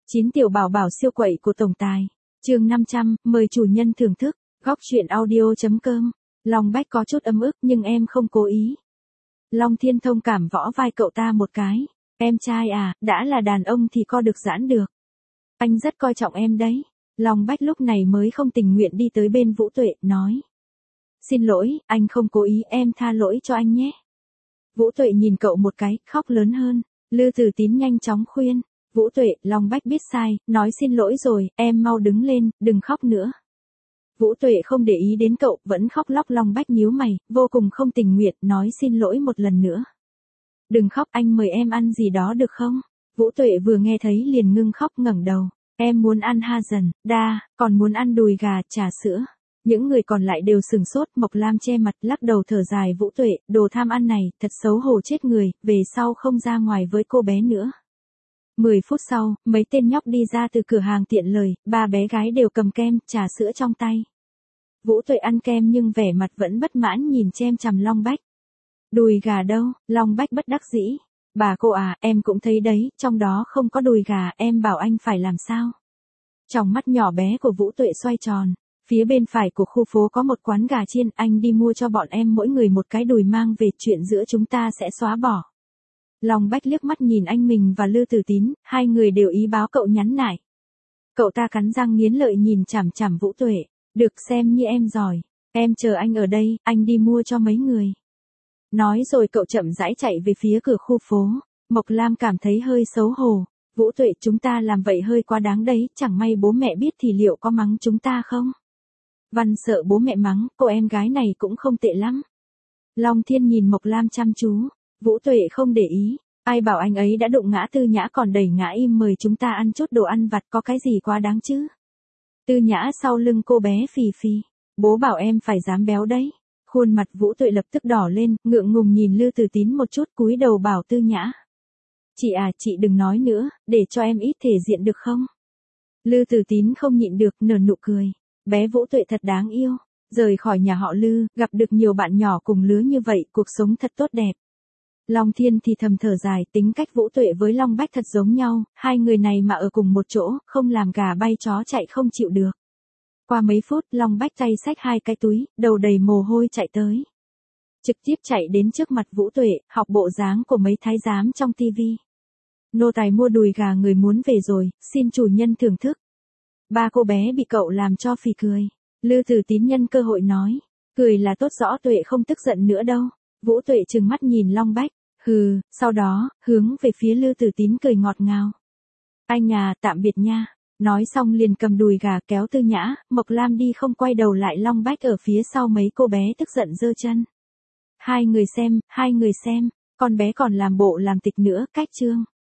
9 tiểu bảo bảo siêu quậy của tổng tài. Chương 500, mời chủ nhân thưởng thức. Góc truyện audio.com. Long Bách có chút ấm ức nhưng em không cố ý. Long Thiên thông cảm võ vai cậu ta một cái. Em trai à, đã là đàn ông thì co được giãn được. Anh rất coi trọng em đấy. Long Bách lúc này mới không tình nguyện đi tới bên Vũ Tuệ, nói. Xin lỗi, anh không cố ý, em tha lỗi cho anh nhé. Vũ Tuệ nhìn cậu một cái, khóc lớn hơn. Lư Tử Tín nhanh chóng khuyên. Vũ Tuệ, Long Bách biết sai, nói xin lỗi rồi, em mau đứng lên, đừng khóc nữa. Vũ Tuệ không để ý đến cậu, vẫn khóc lóc. Long Bách nhíu mày, vô cùng không tình nguyện, nói xin lỗi một lần nữa. Đừng khóc, anh mời em ăn gì đó được không? Vũ Tuệ vừa nghe thấy liền ngưng khóc, ngẩng đầu. Em muốn ăn ha dần, đa, còn muốn ăn đùi gà, trà sữa. Những người còn lại đều sừng sốt. Mộc Lam che mặt, lắc đầu thở dài. Vũ Tuệ, đồ tham ăn này, thật xấu hổ chết người, về sau không ra ngoài với cô bé nữa. 10 phút sau, mấy tên nhóc đi ra từ cửa hàng tiện lợi, ba bé gái đều cầm kem, trà sữa trong tay. Vũ Tuệ ăn kem nhưng vẻ mặt vẫn bất mãn nhìn chem chằm Long Bách. Đùi gà đâu? Long Bách bất đắc dĩ. Bà cô à, em cũng thấy đấy, trong đó không có đùi gà, em bảo anh phải làm sao? Trong mắt nhỏ bé của Vũ Tuệ xoay tròn. Phía bên phải của khu phố có một quán gà chiên, anh đi mua cho bọn em mỗi người một cái đùi mang về, chuyện giữa chúng ta sẽ xóa bỏ. Long Bách liếc mắt nhìn anh mình và Lư Tử Tín, hai người đều ý báo cậu nhắn nại. Cậu ta cắn răng nghiến lợi nhìn chằm chằm Vũ Tuệ. Được, xem như em giỏi. Em chờ anh ở đây, anh đi mua cho mấy người. Nói rồi cậu chậm rãi chạy về phía cửa khu phố. Mộc Lam cảm thấy hơi xấu hổ. Vũ Tuệ, chúng ta làm vậy hơi quá đáng đấy, chẳng may bố mẹ biết thì liệu có mắng chúng ta không? Văn sợ bố mẹ mắng, cô em gái này cũng không tệ lắm. Long Thiên nhìn Mộc Lam chăm chú. Vũ Tuệ không để ý. Ai bảo anh ấy đã đụng ngã Tư Nhã còn đẩy ngã im mời chúng ta ăn chút đồ ăn vặt, có cái gì quá đáng chứ? Tư Nhã sau lưng cô bé phì phì. Bố bảo em phải dám béo đấy. Khuôn mặt Vũ Tuệ lập tức đỏ lên, ngượng ngùng nhìn Lư Tử Tín một chút, cúi đầu bảo Tư Nhã. Chị à, chị đừng nói nữa, để cho em ít thể diện được không? Lư Tử Tín không nhịn được, nở nụ cười. Bé Vũ Tuệ thật đáng yêu. Rời khỏi nhà họ Lư, gặp được nhiều bạn nhỏ cùng lứa như vậy, cuộc sống thật tốt đẹp. Long Thiên thì thầm thở dài, tính cách Vũ Tuệ với Long Bách thật giống nhau, hai người này mà ở cùng một chỗ, không làm gà bay chó chạy không chịu được. Qua mấy phút, Long Bách tay xách hai cái túi, đầu đầy mồ hôi chạy tới. Trực tiếp chạy đến trước mặt Vũ Tuệ, học bộ dáng của mấy thái giám trong tivi. Nô tài mua đùi gà người muốn về rồi, xin chủ nhân thưởng thức. Ba cô bé bị cậu làm cho phì cười. Lư Tử Tín nhân cơ hội nói, cười là tốt, rõ Tuệ không tức giận nữa đâu. Vũ Tuệ trừng mắt nhìn Long Bách. Hừ, sau đó, hướng về phía Lư Tử Tín cười ngọt ngào. Anh à, tạm biệt nha. Nói xong liền cầm đùi gà kéo Tư Nhã, Mộc Lam đi không quay đầu lại. Long Bách ở phía sau mấy cô bé tức giận giơ chân. Hai người xem, con bé còn làm bộ làm tịch nữa, cách chương.